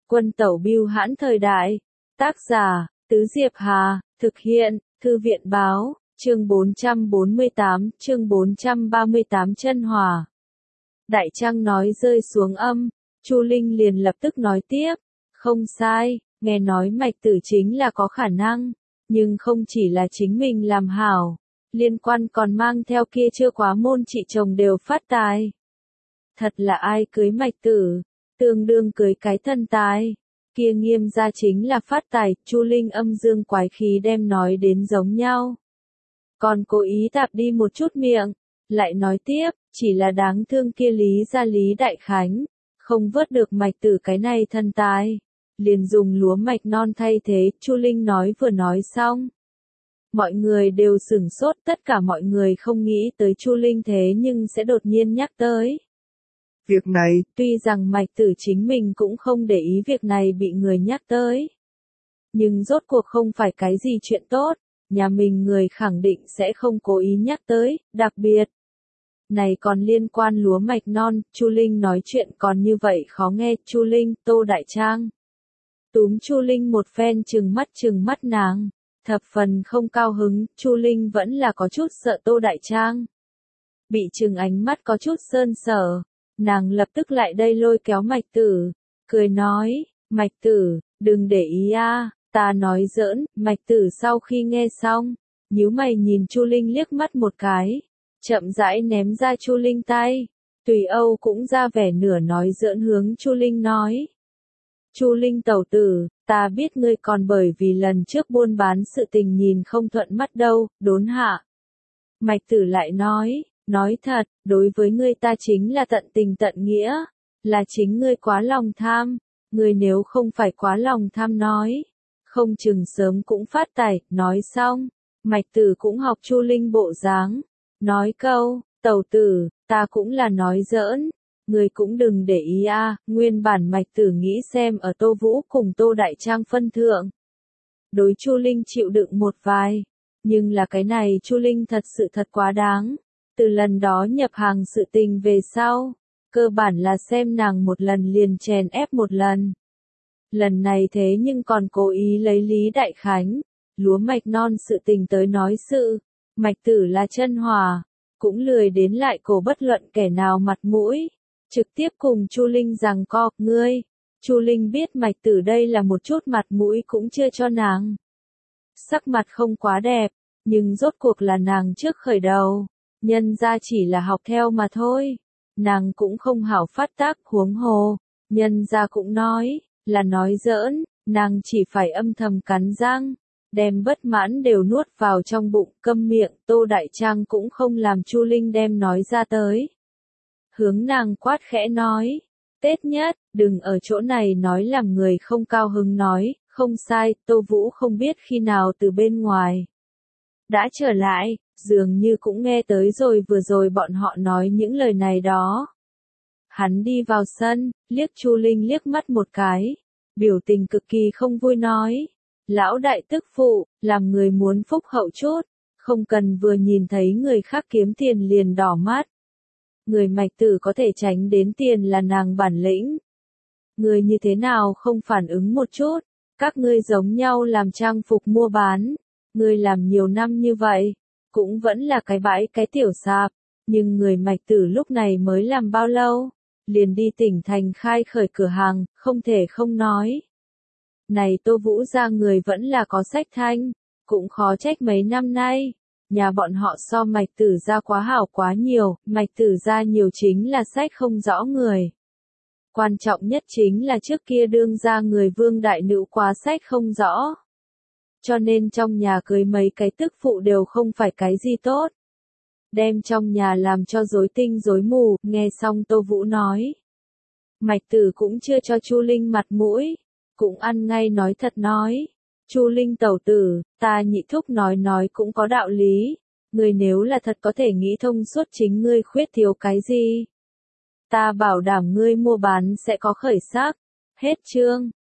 Quân tẩu bưu hãn thời đại. Tác giả, Tứ Diệp Hà, thực hiện, Thư viện báo, chương 438 chân hòa. Đại Trăng nói rơi xuống âm, Chu Linh liền lập tức nói tiếp, không sai, nghe nói Mạch Tử chính là có khả năng, nhưng không chỉ là chính mình làm hảo, liên quan còn mang theo kia chưa quá môn chị chồng đều phát tài. Thật là ai cưới Mạch Tử, tương đương cưới cái thân tài. Kia Nghiêm gia chính là phát tài, Chu Linh âm dương quái khí đem nói đến giống nhau. Còn cố ý tạp đi một chút miệng, lại nói tiếp, chỉ là đáng thương kia Lý gia Lý Đại Khánh, không vớt được Mạch Tử cái này thân tài, liền dùng lúa mạch non thay thế, Chu Linh nói vừa nói xong. Mọi người đều sửng sốt, tất cả mọi người không nghĩ tới Chu Linh thế nhưng sẽ đột nhiên nhắc tới việc này, tuy rằng Mạch Tử chính mình cũng không để ý việc này bị người nhắc tới. Nhưng rốt cuộc không phải cái gì chuyện tốt, nhà mình người khẳng định sẽ không cố ý nhắc tới, đặc biệt. Này còn liên quan lúa mạch non, Chu Linh nói chuyện còn như vậy khó nghe, Chu Linh, Tô Đại Trang. Túm Chu Linh một phen trừng mắt nàng, thập phần không cao hứng, Chu Linh vẫn là có chút sợ Tô Đại Trang. Bị trừng ánh mắt có chút sơn sở. Nàng lập tức lại đây lôi kéo Mạch Tử, cười nói, Mạch Tử, đừng để ý a, ta nói giỡn. Mạch Tử sau khi nghe xong, nhíu mày nhìn Chu Linh liếc mắt một cái, chậm rãi ném ra Chu Linh tay, Tùy Âu cũng ra vẻ nửa nói giỡn hướng Chu Linh nói. Chu Linh tẩu tử, ta biết ngươi còn bởi vì lần trước buôn bán sự tình nhìn không thuận mắt đâu, đốn hạ. Mạch Tử lại nói thật, đối với ngươi ta chính là tận tình tận nghĩa, là chính ngươi quá lòng tham, ngươi nếu không phải quá lòng tham nói, không chừng sớm cũng phát tài. Nói xong, Mạch Tử cũng học Chu Linh bộ dáng, nói câu, tẩu tử, ta cũng là nói giỡn, ngươi cũng đừng để ý a. Nguyên bản Mạch Tử nghĩ xem ở Tô Vũ cùng Tô Đại Trang phân thượng, đối Chu Linh chịu đựng một vài, nhưng là cái này Chu Linh thật sự thật quá đáng. Từ lần đó nhập hàng sự tình về sau, cơ bản là xem nàng một lần liền chèn ép một lần. Lần này thế nhưng còn cố ý lấy Lý Đại Khánh, lúa mạch non sự tình tới nói sự, Mạch Tử là chân hòa, cũng lười đến lại cổ bất luận kẻ nào mặt mũi, trực tiếp cùng Chu Linh giằng co, ngươi. Chu Linh biết Mạch Tử đây là một chút mặt mũi cũng chưa cho nàng. Sắc mặt không quá đẹp, nhưng rốt cuộc là nàng trước khởi đầu. Nhân ra chỉ là học theo mà thôi, nàng cũng không hảo phát tác, huống hồ, nhân ra cũng nói, là nói giỡn, nàng chỉ phải âm thầm cắn răng, đem bất mãn đều nuốt vào trong bụng, câm miệng. Tô Đại Trang cũng không làm Chu Linh đem nói ra tới. Hướng nàng quát khẽ nói, Tết nhất, đừng ở chỗ này nói làm người không cao hứng nói, không sai, Tô Vũ không biết khi nào từ bên ngoài đã trở lại, dường như cũng nghe tới rồi vừa rồi bọn họ nói những lời này đó. Hắn đi vào sân, liếc Chu Linh liếc mắt một cái, biểu tình cực kỳ không vui nói, lão đại tức phụ, làm người muốn phúc hậu chút, không cần vừa nhìn thấy người khác kiếm tiền liền đỏ mắt. Người Mạch Tử có thể tránh đến tiền là nàng bản lĩnh. Người như thế nào không phản ứng một chút, các ngươi giống nhau làm trang phục mua bán, người làm nhiều năm như vậy, cũng vẫn là cái bãi cái tiểu sạp, nhưng người Mạch Tử lúc này mới làm bao lâu, liền đi tỉnh thành khai khởi cửa hàng, không thể không nói. Này Tô Vũ gia người vẫn là có sách thanh, cũng khó trách mấy năm nay, nhà bọn họ so Mạch Tử gia quá hảo quá nhiều, Mạch Tử gia nhiều chính là sách không rõ người. Quan trọng nhất chính là trước kia đương gia người Vương đại nữ quá sách không rõ. Cho nên trong nhà cưới mấy cái tức phụ đều không phải cái gì tốt. Đem trong nhà làm cho rối tinh rối mù, nghe xong Tô Vũ nói. Mạch Tử cũng chưa cho Chu Linh mặt mũi, cũng ăn ngay nói thật nói. Chu Linh tẩu tử, ta nhị thúc nói cũng có đạo lý, người nếu là thật có thể nghĩ thông suốt chính ngươi khuyết thiếu cái gì. Ta bảo đảm ngươi mua bán sẽ có khởi sắc. Hết chương.